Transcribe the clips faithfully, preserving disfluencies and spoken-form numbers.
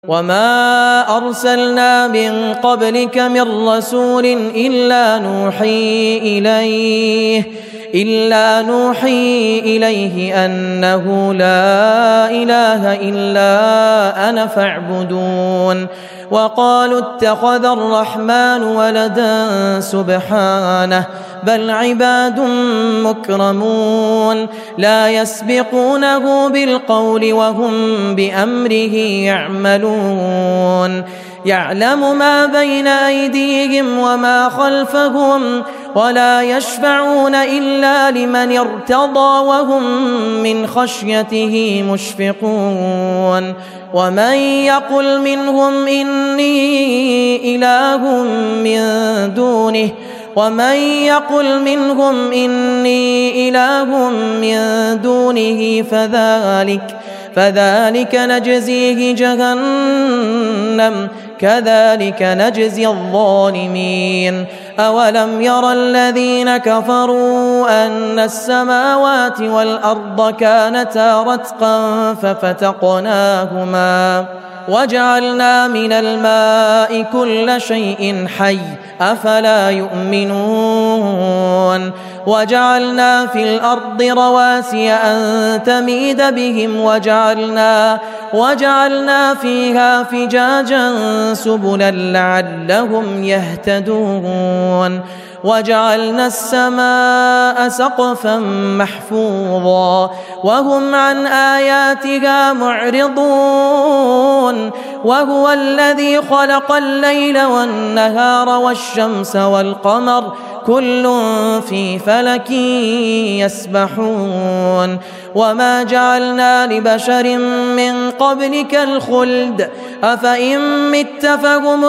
وما أرسلنا من قبلك من رسول إلا نوحي إليه إلا نوحي إليه أنه لا إله إلا أنا فاعبدون وقالوا اتخذ الرحمن ولدا سبحانه بل عباد مكرمون لا يسبقونه بالقول وهم بأمره يعملون يعلم ما بين أيديهم وما خلفهم ولا يشفعون إلا لمن ارتضى وهم من خشيته مشفقون ومن يقل منهم إني إله من دونه ومن يقل منهم إني إله من دونه فذلك فذلك نجزيه جهنم كذلك نجزي الظالمين أولم ير الذين كفروا أن السماوات والأرض كانتا رتقا ففتقناهما وجعلنا من الماء كل شيء حي أفلا يؤمنون وجعلنا في الأرض رواسي أن تميد بهم وجعلنا, وجعلنا فيها فجاجا سبلا لعلهم يهتدون وجعلنا السماء سقفا محفوظا وهم عن آياتها معرضون وهو الذي خلق الليل والنهار والشمس والقمر كل في فلك يسبحون وما جعلنا لبشر من قبلك الخلد أفإن مت فهم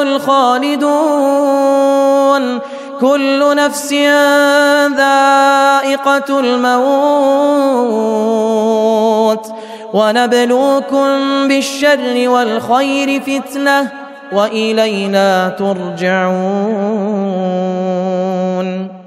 الخالدون كل نفس ذائقة الموت ونبلوكم بالشر والخير فتنة وإلينا ترجعون.